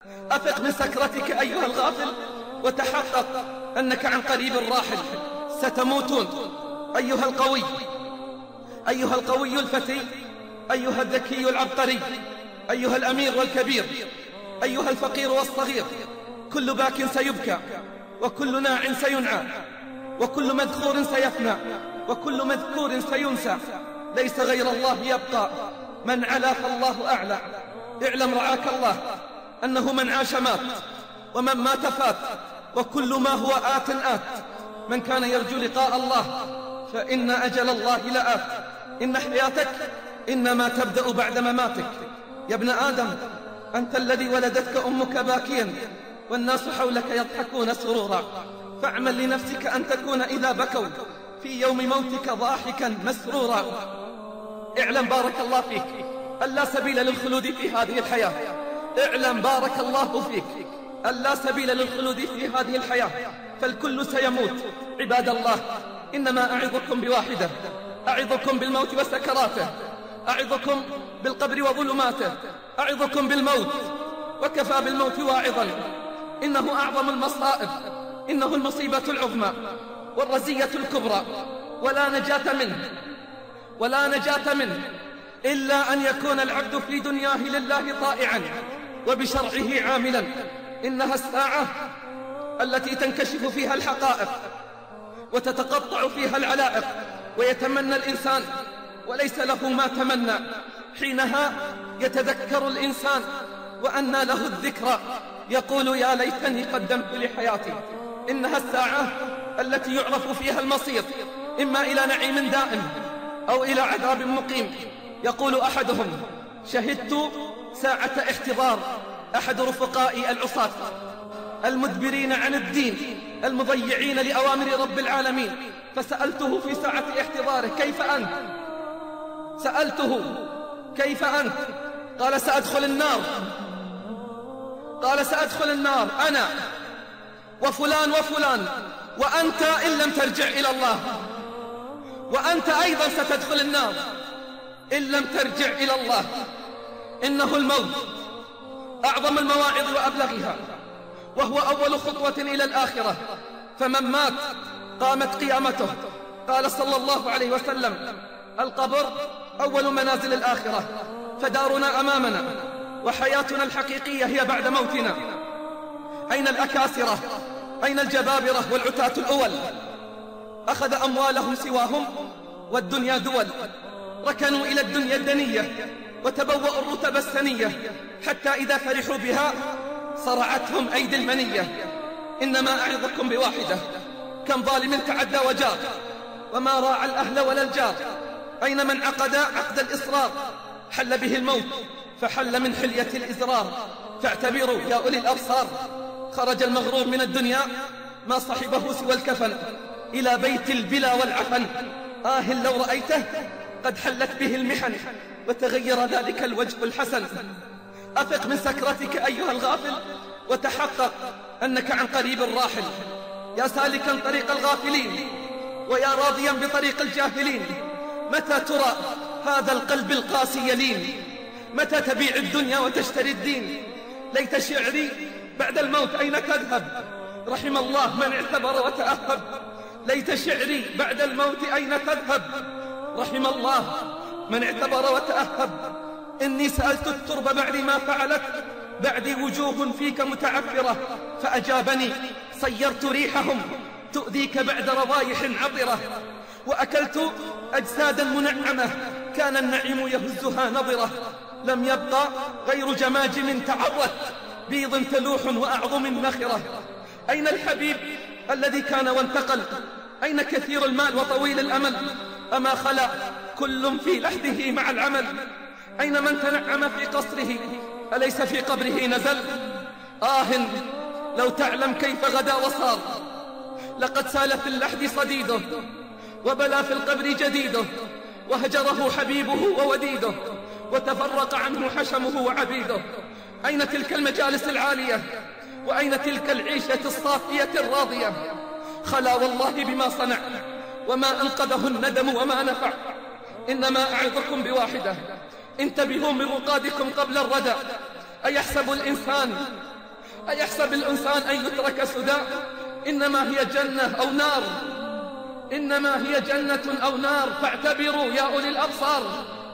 أفق من سكرتك أيها الغافل وتحقق أنك عن قريب راحل، ستموتون. أيها القوي، أيها القوي الفتي، أيها الذكي العبقري، أيها الأمير والكبير، أيها الفقير والصغير، كل باك سيبكى، وكل ناع سينعى، وكل مذخور سيفنى، وكل مذكور سينسى، ليس غير الله يبقى، من علا فالله أعلى. اعلم رعاك الله أنه من عاش مات، ومن مات فات، وكل ما هو آت آت. من كان يرجو لقاء الله فإن أجل الله لآت. إن حياتك إنما تبدأ بعد مماتك. يا ابن آدم، أنت الذي ولدتك أمك باكيا والناس حولك يضحكون سرورا، فاعمل لنفسك أن تكون إذا بكوا في يوم موتك ضاحكا مسرورا. اعلم بارك الله فيك أن لا سبيل للخلود في هذه الحياة. اعلم بارك الله فيك أن لا سبيل للخلود في هذه الحياة، فالكل سيموت. عباد الله، إنما أعظكم بواحدة، أعظكم بالموت وسكراته، أعظكم بالقبر وظلماته، أعظكم بالموت، وكفى بالموت واعظا. إنه أعظم المصائب، إنه المصيبة العظمى والرزية الكبرى، ولا نجاة منه، ولا نجاة منه إلا أن يكون العبد في دنياه لله طائعا وبشرعه عاملا. إنها الساعة التي تنكشف فيها الحقائق وتتقطع فيها العلائق، ويتمنى الإنسان وليس له ما تمنى. حينها يتذكر الإنسان وأنى له الذكرى، يقول يا ليتني قدمت لحياتي. إنها الساعة التي يعرف فيها المصير، إما إلى نعيم دائم أو إلى عذاب مقيم. يقول أحدهم: شهدت ساعة احتضار أحد رفقائي العصاة المدبرين عن الدين المضيعين لأوامر رب العالمين، فسألته في ساعة احتضاره: كيف أنت؟ سألته: كيف أنت؟ قال: سأدخل النار. قال: سأدخل النار أنا وفلان وفلان، وأنت إن لم ترجع إلى الله، وأنت أيضا ستدخل النار إن لم ترجع إلى الله. إنه الموت أعظم المواعظ وأبلغها، وهو أول خطوة إلى الآخرة، فمن مات قامت قيامته. قال صلى الله عليه وسلم: القبر أول منازل الآخرة، فدارنا أمامنا، وحياتنا الحقيقية هي بعد موتنا. أين الأكاسرة؟ أين الجبابرة والعتاة الأول؟ أخذ أموالهم سواهم والدنيا دول، ركنوا إلى الدنيا الدنية وتبوأوا الرتب السنية، حتى إذا فرحوا بها صرعتهم أيدي المنية. إنما أعظكم بواحدة: كم ظالم تعدى وجار وما راعى الأهل ولا الجار. أين من عقد عقد الإصرار؟ حل به الموت فحل من حلية الإزرار. فاعتبروا يا أولي الأبصار، خرج المغرور من الدنيا ما صحبه سوى الكفن إلى بيت البلا والعفن. لو رأيته قد حلت به المحن وتغير ذلك الوجه الحسن. أفق من سكرتك أيها الغافل وتحقق أنك عن قريب راحل. يا سالكا طريق الغافلين ويا راضيا بطريق الجاهلين، متى ترى هذا القلب القاسي يلين؟ متى تبيع الدنيا وتشتري الدين؟ ليت شعري بعد الموت أين تذهب؟ رحم الله من اعتبر وتأهب. ليت شعري بعد الموت أين تذهب؟ رحم الله من اعتبر وتأهب. إني سألت الترب بعد ما فعلت، بعدي وجوه فيك متعفرة، فأجابني: صيرت ريحهم تؤذيك بعد رضايح عطرة، وأكلت أجسادا منعمة كان النعيم يهزها نظرة. لم يبقى غير جماجم تعرت، بيض تلوح وأعظم نخرة. أين الحبيب الذي كان وانتقل؟ أين كثير المال وطويل الأمل؟ أما خلا كل في لحده مع العمل؟ أين من تنعم في قصره أليس في قبره نزل؟ لو تعلم كيف غدا وصار، لقد سال في اللحد صديده، وبلا في القبر جديده، وهجره حبيبه ووديده، وتفرق عنه حشمه وعبيده. أين تلك المجالس العالية؟ وأين تلك العيشة الصافية الراضية؟ خلا والله بما صنع، وما أنقذه الندم وما نفع. إنما أعظكم بواحدة: انتبهوا من رقادكم قبل الردى. أيحسب الإنسان أيحسب الإنسان أن يترك سدى؟ إنما هي جنة أو نار، إنما هي جنة أو نار، فاعتبروا يا أولي الأبصار.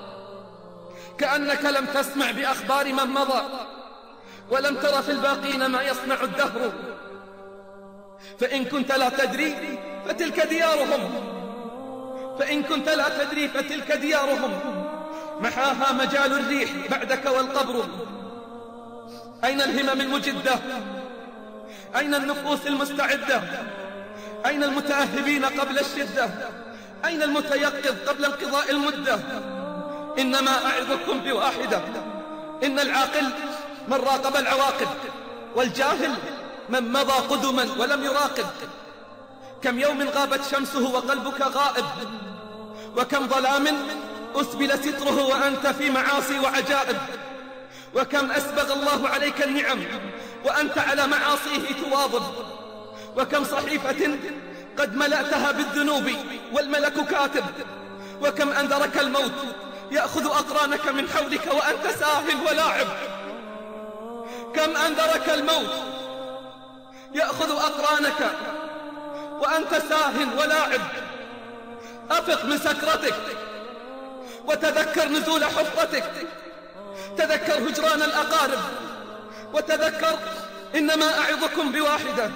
كأنك لم تسمع بأخبار من مضى، ولم تر في الباقين ما يصنع الدهر. فإن كنت لا تدري فتلك ديارهم، فإن كنت لا تدري فتلك ديارهم، محاها مجال الريح بعدك والقبر. أين الهمم المجدة؟ أين النفوس المستعدة؟ أين المتأهبين قبل الشدة؟ أين المتيقظ قبل انقضاء المدة؟ إنما أعظكم بواحدة: إن العاقل من راقب العواقب، والجاهل من مضى قدما ولم يراقب. كم يوم غابت شمسه وقلبك غائب، وكم ظلام أسبل ستره وأنت في معاصي وعجائب، وكم أسبغ الله عليك النعم وأنت على معاصيه تواظب، وكم صحيفة قد ملأتها بالذنوب والملك كاتب، وكم أنذرك الموت يأخذ أقرانك من حولك وأنت ساهل ولاعب. كم أنذرك الموت يأخذ أقرانك وأنت ساهل ولاعب. أفق من سكرتك وتذكر نزول حفرتك، تذكر هجران الأقارب، وتذكر إنما أعظكم بواحدة: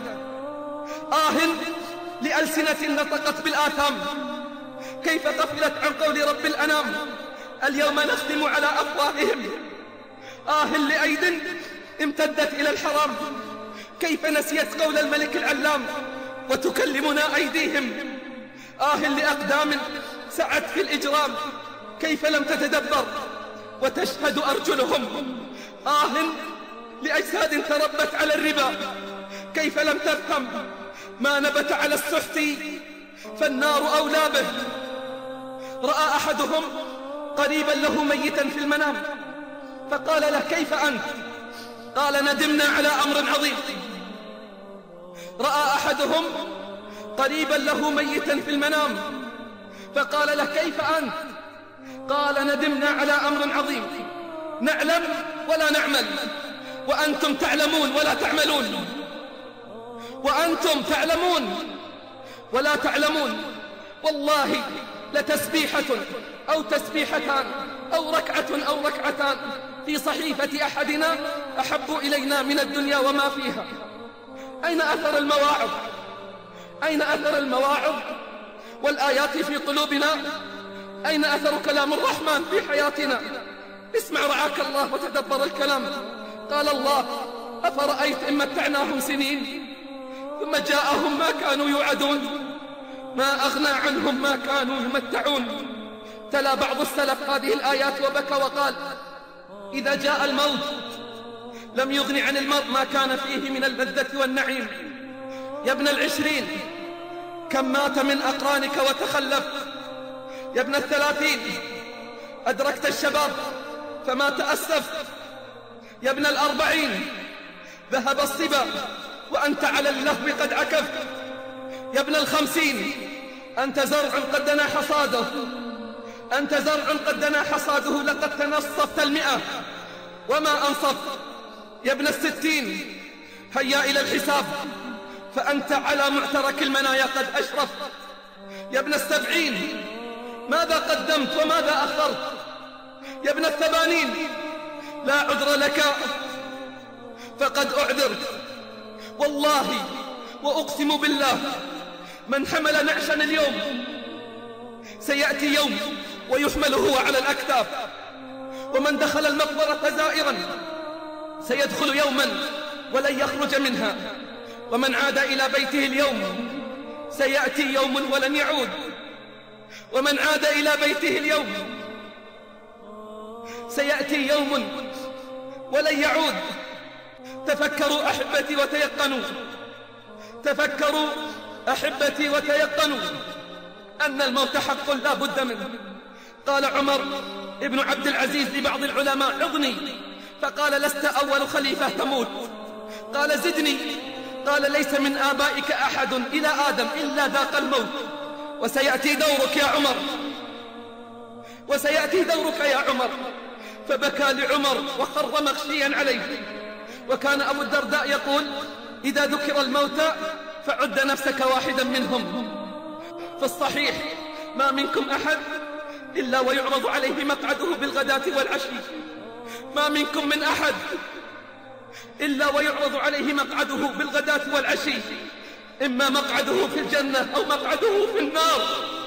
لألسنة نطقت بالآثام، كيف غفلت عن قول رب الأنام. اليوم نختم على أفواههم. لأيد امتدت إلى الحرام، كيف نسيت قول الملك العلام وتكلمنا أيديهم. لأقدام سعت في الإجرام، كيف لم تتدبر وتشهد أرجلهم. لأجساد تربت على الربا، كيف لم تفهم ما نبت على السحت فالنار أولى به. رأى أحدهم قريبا له ميتا في المنام، فقال له: كيف أنت؟ قال: ندمنا على أمر عظيم. رأى أحدهم قريبا له ميتا في المنام، فقال له: كيف أنت؟ قال: ندمنا على أمر عظيم، نعلم ولا نعمل، وأنتم تعلمون ولا تعملون، وأنتم تعلمون ولا تعلمون. والله لتسبيحة أو تسبيحتان أو ركعة أو ركعتان في صحيفة أحدنا أحب إلينا من الدنيا وما فيها. أين أثر المواعظ؟ أين أثر المواعظ والآيات في قلوبنا؟ أين أثر كلام الرحمن في حياتنا؟ اسمع رعاك الله وتدبر الكلام. قال الله: أفرأيت إن متعناهم سنين ثم جاءهم ما كانوا يوعدون، ما أغنى عنهم ما كانوا يمتعون. تلا بعض السلف هذه الآيات وبكى وقال: إذا جاء الموت لم يغن عن المرء ما كان فيه من اللذة والنعيم. يا ابن العشرين، كم مات من أقرانك وتخلف. يا ابن الثلاثين، أدركت الشباب فما تأسف. يا ابن الأربعين، ذهب الصبا وأنت على اللهو قد عكفت. يا ابن الخمسين، أنت زرع قد دنا حصاده، أنت زرع قد دنا حصاده، لقد تنصفت 100 وما أنصف. يا ابن الستين، هيا إلى الحساب فأنت على معترك المنايا قد أشرف. يا ابن السبعين، ماذا قدمت وماذا أخرت؟ يا ابن الثمانين، لا عذر لك فقد أعذرت. والله وأقسم بالله، من حمل نعشا اليوم سيأتي يوم ويحمل هو على الأكتاف، ومن دخل المقبرة زائرا سيدخل يوما ولن يخرج منها، ومن عاد إلى بيته اليوم سيأتي يوم ولن يعود، ومن عاد إلى بيته اليوم سيأتي يوم ولن يعود. تفكروا أحبتي وتيقنوا، تفكروا أحبتي وتيقنوا أن الموت حق لا بد منه. قال عمر ابن عبد العزيز لبعض العلماء: عظني. فقال: لست أول خليفة تموت. قال: زدني. قال: ليس من آبائك أحد إلى آدم إلا ذاق الموت، وسيأتي دورك يا عمر، وسيأتي دورك يا عمر. فبكى لعمر وخر مغشيا عليه، وكان أبو الدرداء يقول: إذا ذكر الموتى فعد نفسك واحدا منهم. في الصحيح: ما منكم أحد إلا ويعرض عليه مقعده بالغداة والعشي. ما منكم من أحد إلا ويعرض عليه مقعده بالغداة والعشي، إما مقعده في الجنة أو مقعده في النار،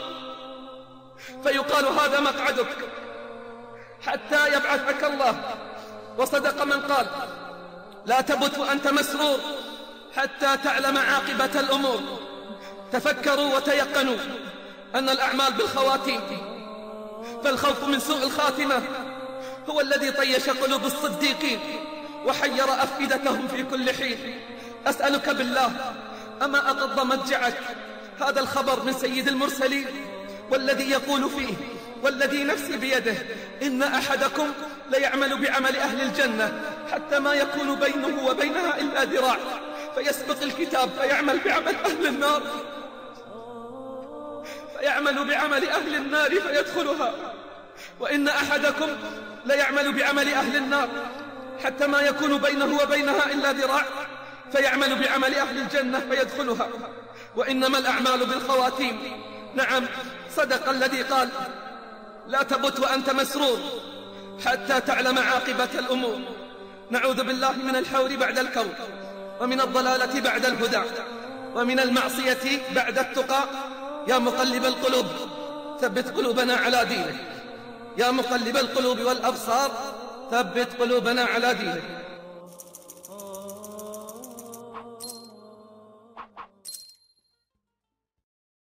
فيقال: هذا مقعدك حتى يبعثك الله. وصدق من قال: لا تبت وأنت مسرور حتى تعلم عاقبة الأمور. تفكروا وتيقنوا أن الأعمال بالخواتيم، فالخوف من سوء الخاتمة هو الذي طيش قلوب الصديقين وحير أفئدتهم في كل حين. أسألك بالله، أما أقض مضجعك هذا الخبر من سيد المرسلين، والذي يقول فيه: والذي نفسي بيده إن أحدكم ليعمل بعمل أهل الجنة حتى ما يكون بينه وبينها إلا ذراع، فيسبق الكتاب فيعمل بعمل أهل النار، فيعمل بعمل أهل النار فيدخلها. وإن أحدكم ليعمل بعمل أهل النار حتى ما يكون بينه وبينها إلا ذراع، فيعمل بعمل أهل الجنة فيدخلها. وإنما الأعمال بالخواتيم. نعم، صدق الذي قال: لا تبت وأنت مسرور حتى تعلم عاقبة الأمور. نعوذ بالله من الحور بعد الكون، ومن الضلالة بعد الهدى، ومن المعصية بعد التقى. يا مقلب القلوب ثبت قلوبنا على دينك. يا مقلب القلوب والأبصار ثبت قلوبنا على دينك.